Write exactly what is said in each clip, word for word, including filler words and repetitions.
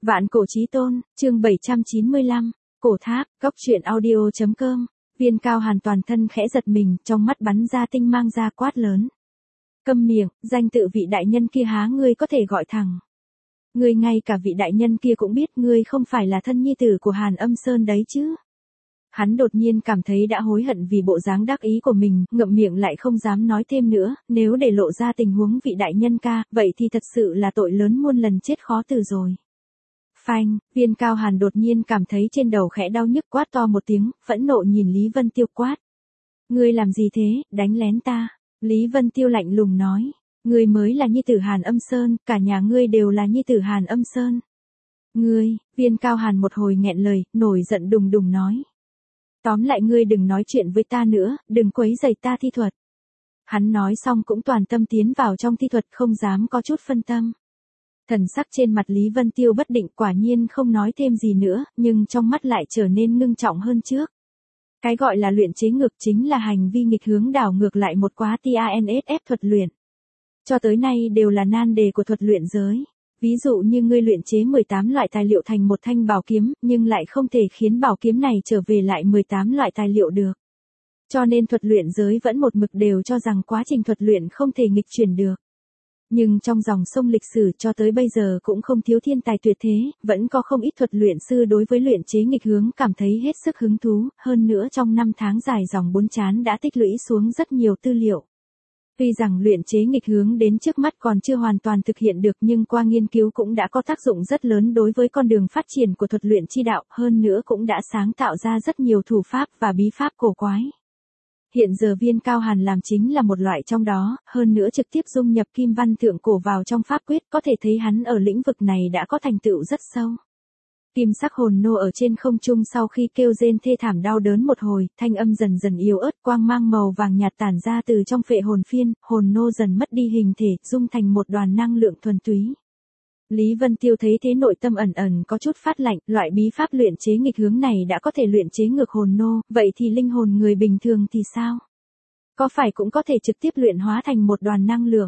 Vạn cổ chí tôn, chương bảy trăm chín mươi lăm, cổ tháp, góc truyện audio chấm com. Viên Cao Hàn toàn thân khẽ giật mình, trong mắt bắn ra tinh mang ra quát lớn. Câm miệng, danh tự vị đại nhân kia há ngươi có thể gọi thẳng. Ngươi ngay cả vị đại nhân kia cũng biết ngươi không phải là thân nhi tử của Hàn Âm Sơn đấy chứ. Hắn đột nhiên cảm thấy đã hối hận vì bộ dáng đắc ý của mình, ngậm miệng lại không dám nói thêm nữa, nếu để lộ ra tình huống vị đại nhân ca, vậy thì thật sự là tội lớn muôn lần chết khó từ rồi. Phanh, Viên Cao Hàn đột nhiên cảm thấy trên đầu khẽ đau nhức, quát to một tiếng, phẫn nộ nhìn Lý Vân Tiêu quát. Ngươi làm gì thế, đánh lén ta? Lý Vân Tiêu lạnh lùng nói. Ngươi mới là nhi tử Hàn Âm Sơn, cả nhà ngươi đều là nhi tử Hàn Âm Sơn. Ngươi, Viên Cao Hàn một hồi nghẹn lời, nổi giận đùng đùng nói. Tóm lại ngươi đừng nói chuyện với ta nữa, đừng quấy rầy ta thi thuật. Hắn nói xong cũng toàn tâm tiến vào trong thi thuật, không dám có chút phân tâm. Thần sắc trên mặt Lý Vân Tiêu bất định, quả nhiên không nói thêm gì nữa, nhưng trong mắt lại trở nên ngưng trọng hơn trước. Cái gọi là luyện chế ngược chính là hành vi nghịch hướng đảo ngược lại một quá TANSF thuật luyện. Cho tới nay đều là nan đề của thuật luyện giới. Ví dụ như ngươi luyện chế mười tám loại tài liệu thành một thanh bảo kiếm, nhưng lại không thể khiến bảo kiếm này trở về lại mười tám loại tài liệu được. Cho nên thuật luyện giới vẫn một mực đều cho rằng quá trình thuật luyện không thể nghịch chuyển được. Nhưng trong dòng sông lịch sử cho tới bây giờ cũng không thiếu thiên tài tuyệt thế, vẫn có không ít thuật luyện sư đối với luyện chế nghịch hướng cảm thấy hết sức hứng thú, hơn nữa trong năm tháng dài dòng bốn chán đã tích lũy xuống rất nhiều tư liệu. Tuy rằng luyện chế nghịch hướng đến trước mắt còn chưa hoàn toàn thực hiện được, nhưng qua nghiên cứu cũng đã có tác dụng rất lớn đối với con đường phát triển của thuật luyện chi đạo, hơn nữa cũng đã sáng tạo ra rất nhiều thủ pháp và bí pháp cổ quái. Hiện giờ Viên Cao Hàn làm chính là một loại trong đó, hơn nữa trực tiếp dung nhập kim văn thượng cổ vào trong pháp quyết, có thể thấy hắn ở lĩnh vực này đã có thành tựu rất sâu. Kim sắc hồn nô ở trên không trung sau khi kêu rên thê thảm đau đớn một hồi, thanh âm dần dần yếu ớt, quang mang màu vàng nhạt tản ra từ trong phệ hồn phiên, hồn nô dần mất đi hình thể, dung thành một đoàn năng lượng thuần túy. Lý Vân Tiêu thấy thế nội tâm ẩn ẩn có chút phát lạnh, loại bí pháp luyện chế nghịch hướng này đã có thể luyện chế ngược hồn nô, vậy thì linh hồn người bình thường thì sao? Có phải cũng có thể trực tiếp luyện hóa thành một đoàn năng lượng?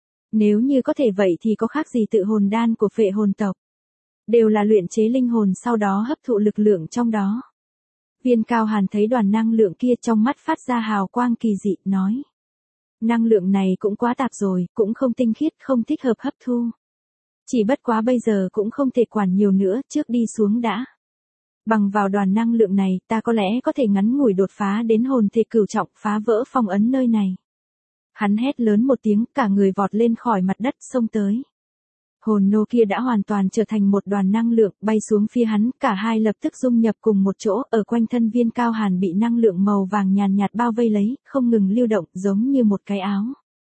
Nếu như có thể vậy thì có khác gì tự hồn đan của phệ hồn tộc? Đều là luyện chế linh hồn sau đó hấp thụ lực lượng trong đó. Viên Cao Hàn thấy đoàn năng lượng kia trong mắt phát ra hào quang kỳ dị, nói. Năng lượng này cũng quá tạp rồi, cũng không tinh khiết, không thích hợp hấp thu. Chỉ bất quá bây giờ cũng không thể quản nhiều nữa, trước đi xuống đã. Bằng vào đoàn năng lượng này, ta có lẽ có thể ngắn ngủi đột phá đến hồn thể cửu trọng, phá vỡ phong ấn nơi này. Hắn hét lớn một tiếng, cả người vọt lên khỏi mặt đất, xông tới. Hồn nô kia đã hoàn toàn trở thành một đoàn năng lượng, bay xuống phía hắn, cả hai lập tức dung nhập cùng một chỗ, ở quanh thân Viên Cao Hàn bị năng lượng màu vàng nhàn nhạt bao vây lấy, không ngừng lưu động, giống như một cái áo.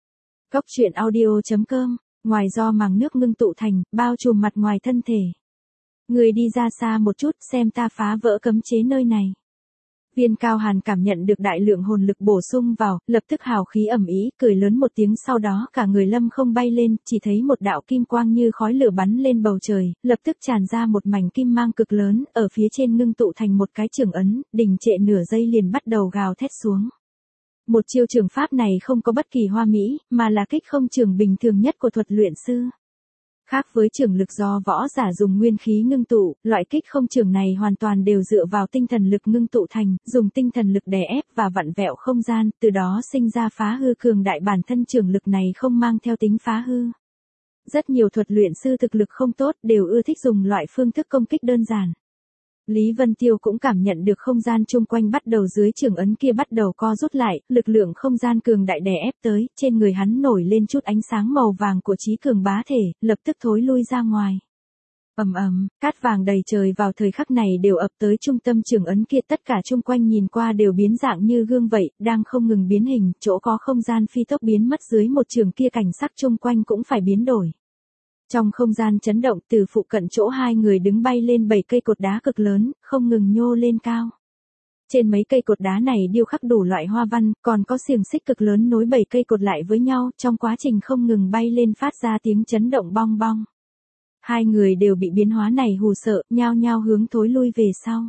Góc truyện audio chấm com, ngoài do màng nước ngưng tụ thành, bao trùm mặt ngoài thân thể. Người đi ra xa một chút, xem ta phá vỡ cấm chế nơi này. Viên Cao Hàn cảm nhận được đại lượng hồn lực bổ sung vào, lập tức hào khí ầm ĩ, cười lớn một tiếng, sau đó cả người lâm không bay lên, chỉ thấy một đạo kim quang như khói lửa bắn lên bầu trời, lập tức tràn ra một mảnh kim mang cực lớn, ở phía trên ngưng tụ thành một cái chưởng ấn, đình trệ nửa giây liền bắt đầu gào thét xuống. Một chiêu trường pháp này không có bất kỳ hoa mỹ, mà là kích không trường bình thường nhất của thuật luyện sư. Khác với trường lực do võ giả dùng nguyên khí ngưng tụ, loại kích không trường này hoàn toàn đều dựa vào tinh thần lực ngưng tụ thành, dùng tinh thần lực đè ép và vặn vẹo không gian, từ đó sinh ra phá hư cường đại, bản thân trường lực này không mang theo tính phá hư. Rất nhiều thuật luyện sư thực lực không tốt đều ưa thích dùng loại phương thức công kích đơn giản. Lý Vân Tiêu cũng cảm nhận được không gian chung quanh bắt đầu dưới trường ấn kia bắt đầu co rút lại, lực lượng không gian cường đại đè ép tới, trên người hắn nổi lên chút ánh sáng màu vàng của trí cường bá thể, lập tức thối lui ra ngoài. Ầm ầm, cát vàng đầy trời vào thời khắc này đều ập tới trung tâm trường ấn kia, tất cả chung quanh nhìn qua đều biến dạng như gương vậy, đang không ngừng biến hình, chỗ có không gian phi tốc biến mất dưới một trường kia, cảnh sắc chung quanh cũng phải biến đổi. Trong không gian chấn động, từ phụ cận chỗ hai người đứng bay lên bảy cây cột đá cực lớn, không ngừng nhô lên cao. Trên mấy cây cột đá này điêu khắc đủ loại hoa văn, còn có xiềng xích cực lớn nối bảy cây cột lại với nhau, trong quá trình không ngừng bay lên phát ra tiếng chấn động bong bong. Hai người đều bị biến hóa này hù sợ, nhao nhao hướng thối lui về sau.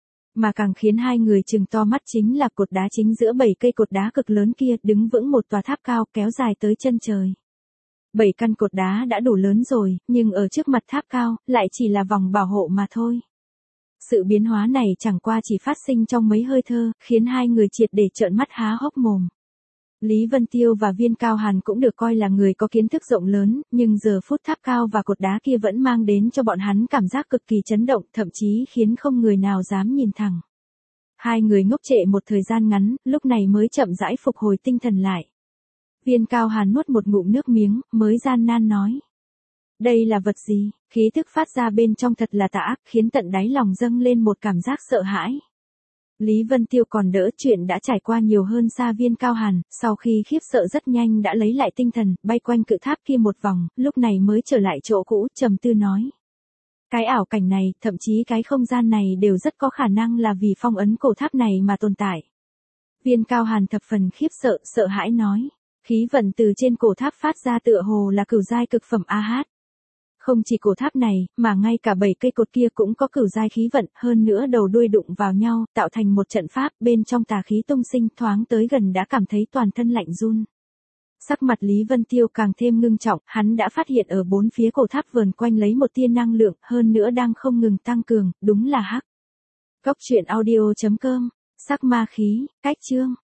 Mà càng khiến hai người trừng to mắt chính là cột đá chính giữa bảy cây cột đá cực lớn kia, đứng vững một tòa tháp cao kéo dài tới chân trời. Bảy căn cột đá đã đủ lớn rồi, nhưng ở trước mặt tháp cao, lại chỉ là vòng bảo hộ mà thôi. Sự biến hóa này chẳng qua chỉ phát sinh trong mấy hơi thơ, khiến hai người triệt để trợn mắt há hốc mồm. Lý Vân Tiêu và Viên Cao Hàn cũng được coi là người có kiến thức rộng lớn, nhưng giờ phút tháp cao và cột đá kia vẫn mang đến cho bọn hắn cảm giác cực kỳ chấn động, thậm chí khiến không người nào dám nhìn thẳng. Hai người ngốc trệ một thời gian ngắn, lúc này mới chậm rãi phục hồi tinh thần lại. Viên Cao Hàn nuốt một ngụm nước miếng, mới gian nan nói. Đây là vật gì? Khí thức phát ra bên trong thật là tà ác, khiến tận đáy lòng dâng lên một cảm giác sợ hãi. Lý Vân Tiêu còn đỡ, chuyện đã trải qua nhiều hơn xa Viên Cao Hàn, sau khi khiếp sợ rất nhanh đã lấy lại tinh thần, bay quanh cự tháp kia một vòng, lúc này mới trở lại chỗ cũ, trầm tư nói. Cái ảo cảnh này, thậm chí cái không gian này đều rất có khả năng là vì phong ấn cổ tháp này mà tồn tại. Viên Cao Hàn thập phần khiếp sợ, sợ hãi nói. Khí vận từ trên cổ tháp phát ra tựa hồ là cửu giai cực phẩm a hát. Không chỉ cổ tháp này, mà ngay cả bảy cây cột kia cũng có cửu giai khí vận, hơn nữa đầu đuôi đụng vào nhau, tạo thành một trận pháp, bên trong tà khí tung sinh, thoáng tới gần đã cảm thấy toàn thân lạnh run. Sắc mặt Lý Vân Tiêu càng thêm ngưng trọng, hắn đã phát hiện ở bốn phía cổ tháp vờn quanh lấy một tia năng lượng, hơn nữa đang không ngừng tăng cường, đúng là hắc. Góc truyện audio chấm com, sắc ma khí, cách chương.